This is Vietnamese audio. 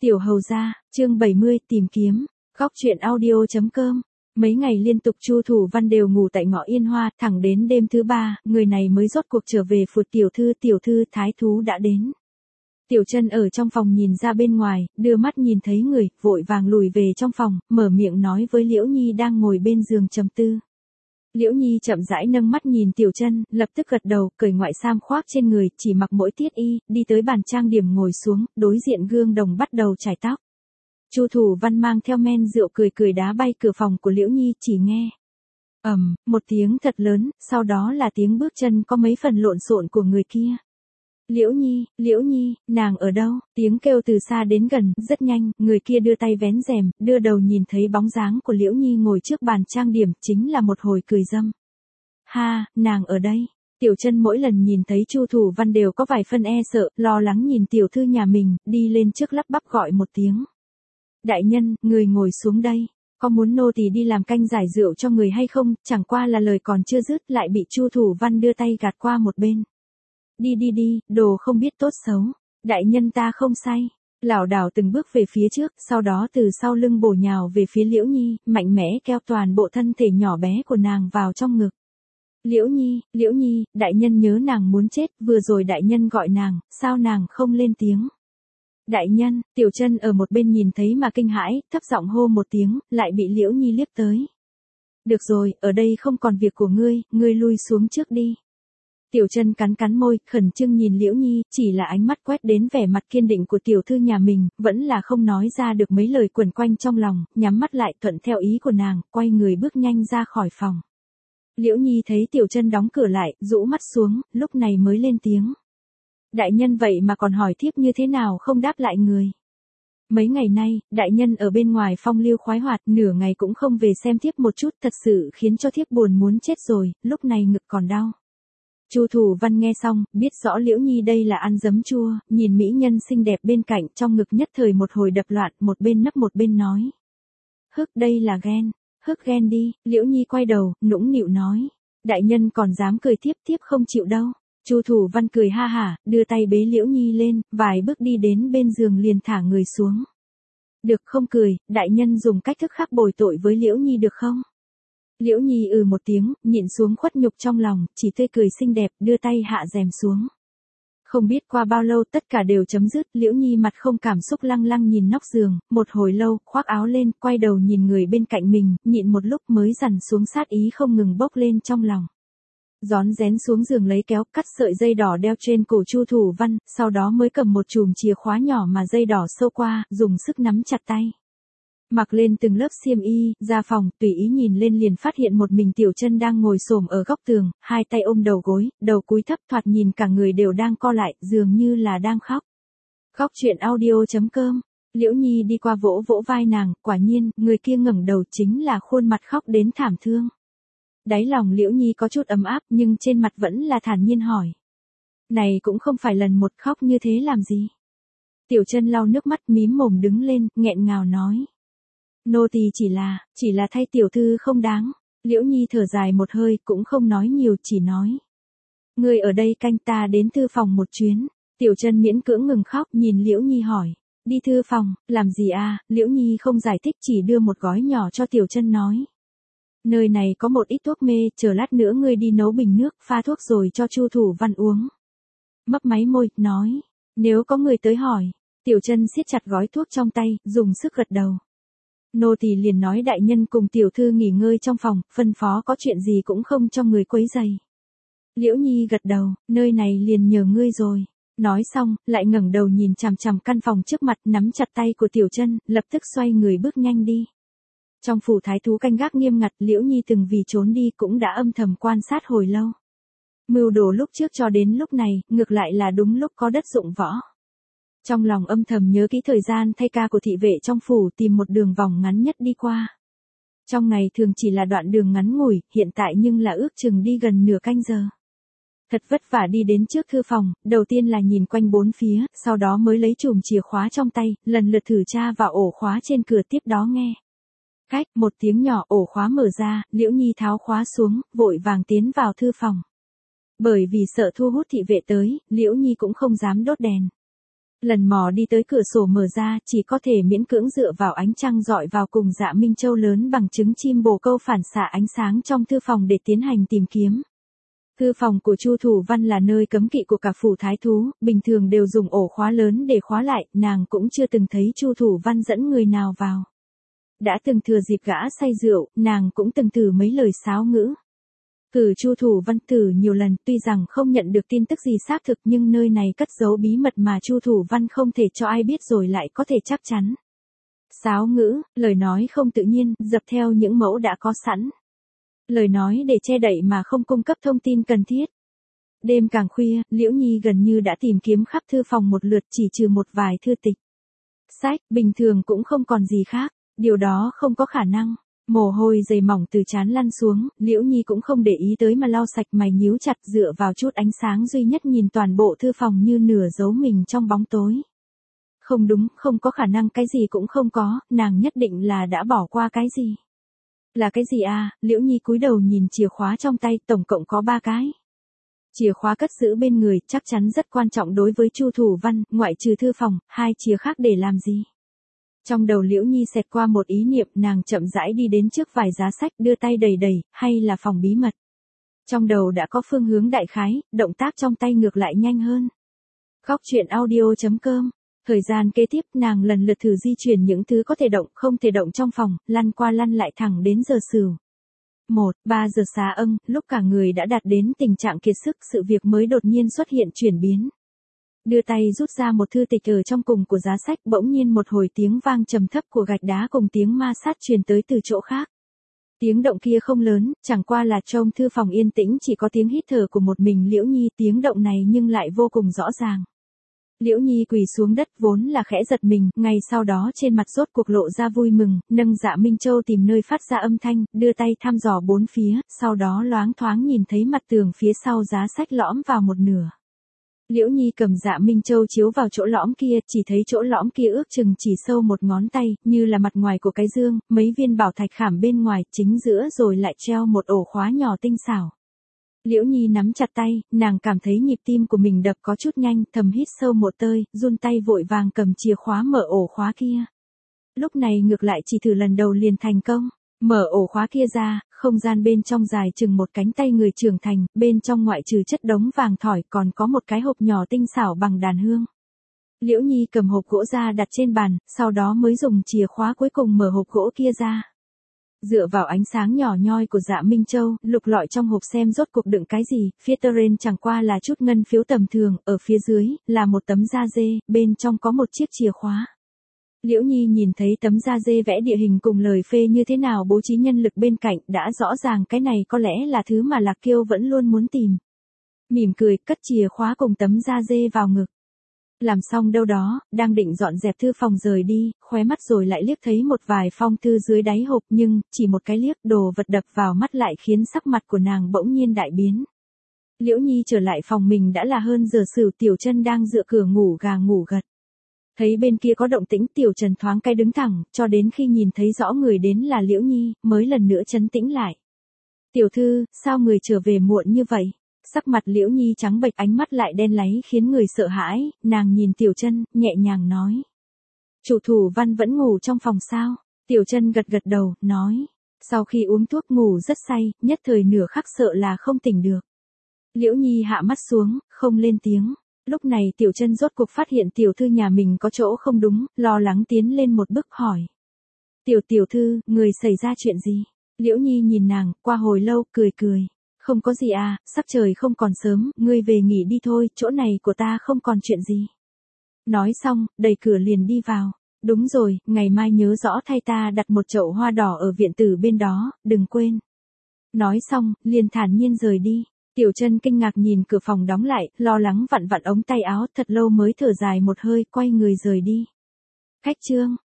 Tiểu hầu gia, chương 70, tìm kiếm. Góc truyện audio.com. Mấy ngày liên tục Chu Thủ Văn đều ngủ tại ngõ Yên Hoa, thẳng đến đêm thứ 3, người này mới rốt cuộc trở về phụt tiểu thư thái thú đã đến. Tiểu Chân ở trong phòng nhìn ra bên ngoài, đưa mắt nhìn thấy người, vội vàng lùi về trong phòng, mở miệng nói với Liễu Nhi đang ngồi bên giường trầm tư. Liễu Nhi chậm rãi nâng mắt nhìn Tiểu Chân, lập tức gật đầu, cởi ngoại sam khoác trên người, chỉ mặc mỗi tiết y, đi tới bàn trang điểm ngồi xuống, đối diện gương đồng bắt đầu chải tóc. Chu Thủ Văn mang theo men rượu cười đá bay cửa phòng của Liễu Nhi, chỉ nghe một tiếng thật lớn, sau đó là tiếng bước chân có mấy phần lộn xộn của người kia. Liễu Nhi, nàng ở đâu? Tiếng kêu từ xa đến gần, rất nhanh, người kia đưa tay vén rèm, đưa đầu nhìn thấy bóng dáng của Liễu Nhi ngồi trước bàn trang điểm, chính là một hồi cười dâm. Ha, nàng ở đây. Tiểu Chân mỗi lần nhìn thấy Chu Thủ Văn đều có vài phân e sợ, lo lắng nhìn tiểu thư nhà mình, đi lên trước lắp bắp gọi một tiếng. Đại nhân, người ngồi xuống đây. Có muốn nô tỳ đi làm canh giải rượu cho người hay không? Chẳng qua là lời còn chưa dứt, lại bị Chu Thủ Văn đưa tay gạt qua một bên. Đi, đồ không biết tốt xấu. Đại nhân ta không say. Lảo đảo từng bước về phía trước, sau đó từ sau lưng bổ nhào về phía Liễu Nhi, mạnh mẽ kéo toàn bộ thân thể nhỏ bé của nàng vào trong ngực. Liễu Nhi, đại nhân nhớ nàng muốn chết, vừa rồi đại nhân gọi nàng, sao nàng không lên tiếng? Đại nhân, Tiểu Chân ở một bên nhìn thấy mà kinh hãi, thấp giọng hô một tiếng, lại bị Liễu Nhi liếc tới. Được rồi, ở đây không còn việc của ngươi lui xuống trước đi. Tiểu Chân cắn môi, khẩn trương nhìn Liễu Nhi, chỉ là ánh mắt quét đến vẻ mặt kiên định của tiểu thư nhà mình, vẫn là không nói ra được mấy lời quẩn quanh trong lòng, nhắm mắt lại thuận theo ý của nàng, quay người bước nhanh ra khỏi phòng. Liễu Nhi thấy Tiểu Chân đóng cửa lại, rũ mắt xuống, lúc này mới lên tiếng. Đại nhân vậy mà còn hỏi thiếp như thế nào không đáp lại người. Mấy ngày nay, đại nhân ở bên ngoài phong lưu khoái hoạt, nửa ngày cũng không về xem thiếp một chút, thật sự khiến cho thiếp buồn muốn chết rồi, lúc này ngực còn đau. Chu Thủ Văn nghe xong, biết rõ Liễu Nhi đây là ăn giấm chua, nhìn mỹ nhân xinh đẹp bên cạnh, trong ngực nhất thời một hồi đập loạn, một bên nấp một bên nói. Đây là ghen, ghen đi. Liễu Nhi quay đầu, nũng nịu nói. Đại nhân còn dám cười thiếp không chịu đâu. Chu Thủ Văn cười ha hả, đưa tay bế Liễu Nhi lên, vài bước đi đến bên giường liền thả người xuống. Được không cười, đại nhân dùng cách thức khác bồi tội với Liễu Nhi được không? Liễu Nhi một tiếng, nhịn xuống khuất nhục trong lòng, chỉ tươi cười xinh đẹp, đưa tay hạ rèm xuống. Không biết qua bao lâu tất cả đều chấm dứt, Liễu Nhi mặt không cảm xúc lăng lăng nhìn nóc giường, một hồi lâu, khoác áo lên, quay đầu nhìn người bên cạnh mình, nhịn một lúc mới dằn xuống sát ý không ngừng bốc lên trong lòng. Rón rén xuống giường lấy kéo, cắt sợi dây đỏ đeo trên cổ Chu Thủ Văn, sau đó mới cầm một chùm chìa khóa nhỏ mà dây đỏ sâu qua, dùng sức nắm chặt tay. Mặc lên từng lớp xiêm y, ra phòng, tùy ý nhìn lên liền phát hiện một mình Tiểu Chân đang ngồi xổm ở góc tường, hai tay ôm đầu gối, đầu cúi thấp, thoạt nhìn cả người đều đang co lại, dường như là đang khóc. Góc truyện audio.com. Liễu Nhi đi qua vỗ vai nàng, quả nhiên, người kia ngẩng đầu chính là khuôn mặt khóc đến thảm thương. Đáy lòng Liễu Nhi có chút ấm áp, nhưng trên mặt vẫn là thản nhiên hỏi. Này cũng không phải lần một, khóc như thế làm gì? Tiểu Chân lau nước mắt mím mồm đứng lên, nghẹn ngào nói. Nô tỳ chỉ là thay tiểu thư không đáng. Liễu Nhi thở dài một hơi, cũng không nói nhiều, chỉ nói. Ngươi ở đây canh, ta đến thư phòng một chuyến. Tiểu Chân miễn cưỡng ngừng khóc, nhìn Liễu Nhi hỏi. Đi thư phòng, làm gì à? Liễu Nhi không giải thích, chỉ đưa một gói nhỏ cho Tiểu Chân nói. Nơi này có một ít thuốc mê, chờ lát nữa ngươi đi nấu bình nước, pha thuốc rồi cho Chu Thủ Văn uống. Mấp máy môi, nói. Nếu có người tới hỏi. Tiểu Chân siết chặt gói thuốc trong tay, dùng sức gật đầu. Nô tỳ liền nói đại nhân cùng tiểu thư nghỉ ngơi trong phòng, phân phó có chuyện gì cũng không cho người quấy rầy. Liễu Nhi gật đầu, nơi này liền nhờ ngươi rồi. Nói xong, lại ngẩng đầu nhìn chằm chằm căn phòng trước mặt, nắm chặt tay của Tiểu Chân, lập tức xoay người bước nhanh đi. Trong phủ thái thú canh gác nghiêm ngặt, Liễu Nhi từng vì trốn đi cũng đã âm thầm quan sát hồi lâu. Mưu đồ lúc trước cho đến lúc này, ngược lại là đúng lúc có đất dụng võ. Trong lòng âm thầm nhớ kỹ thời gian thay ca của thị vệ trong phủ, tìm một đường vòng ngắn nhất đi qua. Trong ngày thường chỉ là đoạn đường ngắn ngủi, hiện tại nhưng là ước chừng đi gần nửa canh giờ. Thật vất vả đi đến trước thư phòng, đầu tiên là nhìn quanh bốn phía, sau đó mới lấy chùm chìa khóa trong tay, lần lượt thử tra vào ổ khóa trên cửa, tiếp đó nghe. Cách, một tiếng nhỏ, ổ khóa mở ra, Liễu Nhi tháo khóa xuống, vội vàng tiến vào thư phòng. Bởi vì sợ thu hút thị vệ tới, Liễu Nhi cũng không dám đốt đèn. Lần mò đi tới cửa sổ mở ra, chỉ có thể miễn cưỡng dựa vào ánh trăng dọi vào cùng Dạ Minh Châu lớn bằng trứng chim bồ câu phản xạ ánh sáng trong thư phòng để tiến hành tìm kiếm. Thư phòng của Chu Thủ Văn là nơi cấm kỵ của cả phủ thái thú, bình thường đều dùng ổ khóa lớn để khóa lại, nàng cũng chưa từng thấy Chu Thủ Văn dẫn người nào vào. Đã từng thừa dịp gã say rượu, nàng cũng từng thử mấy lời sáo ngữ. Cử Chu Thủ Văn thử nhiều lần, tuy rằng không nhận được tin tức gì xác thực nhưng nơi này cất giấu bí mật mà Chu Thủ Văn không thể cho ai biết rồi lại có thể chắc chắn. Sáo ngữ, lời nói không tự nhiên, dập theo những mẫu đã có sẵn. Lời nói để che đậy mà không cung cấp thông tin cần thiết. Đêm càng khuya, Liễu Nhi gần như đã tìm kiếm khắp thư phòng một lượt chỉ trừ một vài thư tịch. Sách, bình thường cũng không còn gì khác, điều đó không có khả năng. Mồ hôi dày mỏng từ trán lăn xuống, Liễu Nhi cũng không để ý tới mà lau sạch mày nhíu chặt dựa vào chút ánh sáng duy nhất nhìn toàn bộ thư phòng như nửa giấu mình trong bóng tối. Không đúng, không có khả năng, cái gì cũng không có, nàng nhất định là đã bỏ qua cái gì. Là cái gì à? Liễu Nhi cúi đầu nhìn chìa khóa trong tay, tổng cộng có 3 cái. Chìa khóa cất giữ bên người, chắc chắn rất quan trọng đối với Chu Thủ Văn, ngoại trừ thư phòng, 2 chìa khác để làm gì? Trong đầu Liễu Nhi xẹt qua một ý niệm, nàng chậm rãi đi đến trước vài giá sách, đưa tay đẩy đẩy, hay là phòng bí mật. Trong đầu đã có phương hướng đại khái, động tác trong tay ngược lại nhanh hơn. Góc truyện audio.com. Thời gian kế tiếp nàng lần lượt thử di chuyển những thứ có thể động, không thể động trong phòng, lăn qua lăn lại thẳng đến giờ Sửu. 3 giờ sáng, lúc cả người đã đạt đến tình trạng kiệt sức, sự việc mới đột nhiên xuất hiện chuyển biến. Đưa tay rút ra một thư tịch ở trong cùng của giá sách, bỗng nhiên một hồi tiếng vang trầm thấp của gạch đá cùng tiếng ma sát truyền tới từ chỗ khác. Tiếng động kia không lớn, chẳng qua là trong thư phòng yên tĩnh chỉ có tiếng hít thở của một mình Liễu Nhi, tiếng động này nhưng lại vô cùng rõ ràng. Liễu Nhi quỳ xuống đất vốn là khẽ giật mình, ngay sau đó trên mặt rốt cuộc lộ ra vui mừng, nâng Dạ Minh Châu tìm nơi phát ra âm thanh, đưa tay thăm dò bốn phía, sau đó loáng thoáng nhìn thấy mặt tường phía sau giá sách lõm vào một nửa. Liễu Nhi cầm Dạ Minh Châu chiếu vào chỗ lõm kia, chỉ thấy chỗ lõm kia ước chừng chỉ sâu một ngón tay, như là mặt ngoài của cái dương, mấy viên bảo thạch khảm bên ngoài, chính giữa rồi lại treo một ổ khóa nhỏ tinh xảo. Liễu Nhi nắm chặt tay, nàng cảm thấy nhịp tim của mình đập có chút nhanh, thầm hít sâu một hơi, run tay vội vàng cầm chìa khóa mở ổ khóa kia. Lúc này ngược lại chỉ thử lần đầu liền thành công. Mở ổ khóa kia ra, không gian bên trong dài chừng một cánh tay người trưởng thành, bên trong ngoại trừ chất đống vàng thỏi còn có một cái hộp nhỏ tinh xảo bằng đàn hương. Liễu Nhi cầm hộp gỗ ra đặt trên bàn, sau đó mới dùng chìa khóa cuối cùng mở hộp gỗ kia ra. Dựa vào ánh sáng nhỏ nhoi của Dạ Minh Châu, lục lọi trong hộp xem rốt cuộc đựng cái gì, phía terrain chẳng qua là chút ngân phiếu tầm thường, ở phía dưới, là một tấm da dê, bên trong có một chiếc chìa khóa. Liễu Nhi nhìn thấy tấm da dê vẽ địa hình cùng lời phê như thế nào bố trí nhân lực bên cạnh, đã rõ ràng cái này có lẽ là thứ mà Lạc Kiêu vẫn luôn muốn tìm. Mỉm cười, cất chìa khóa cùng tấm da dê vào ngực. Làm xong đâu đó, đang định dọn dẹp thư phòng rời đi, khóe mắt rồi lại liếc thấy một vài phong thư dưới đáy hộp, nhưng, chỉ một cái liếc, đồ vật đập vào mắt lại khiến sắc mặt của nàng bỗng nhiên đại biến. Liễu Nhi trở lại phòng mình đã là hơn giờ Sửu, Tiểu Chân đang dựa cửa ngủ gà ngủ gật. Thấy bên kia có động tĩnh, Tiểu Trần thoáng cái đứng thẳng, cho đến khi nhìn thấy rõ người đến là Liễu Nhi, mới lần nữa trấn tĩnh lại. Tiểu thư, sao người trở về muộn như vậy? Sắc mặt Liễu Nhi trắng bệch, ánh mắt lại đen láy khiến người sợ hãi, nàng nhìn Tiểu Chân, nhẹ nhàng nói. Chủ Thủ Văn vẫn ngủ trong phòng sao? Tiểu Chân gật gật đầu, nói. Sau khi uống thuốc ngủ rất say, nhất thời nửa khắc sợ là không tỉnh được. Liễu Nhi hạ mắt xuống, không lên tiếng. Lúc này Tiểu Chân rốt cuộc phát hiện tiểu thư nhà mình có chỗ không đúng, lo lắng tiến lên một bước hỏi. Tiểu thư, người xảy ra chuyện gì? Liễu Nhi nhìn nàng, qua hồi lâu, cười cười. Không có gì à, sắp trời không còn sớm, ngươi về nghỉ đi thôi, chỗ này của ta không còn chuyện gì. Nói xong, đẩy cửa liền đi vào. Đúng rồi, ngày mai nhớ rõ thay ta đặt một chậu hoa đỏ ở viện tử bên đó, đừng quên. Nói xong, liền thản nhiên rời đi. Tiểu Chân kinh ngạc nhìn cửa phòng đóng lại, lo lắng vặn vặn ống tay áo, thật lâu mới thở dài một hơi, quay người rời đi. Khách trương,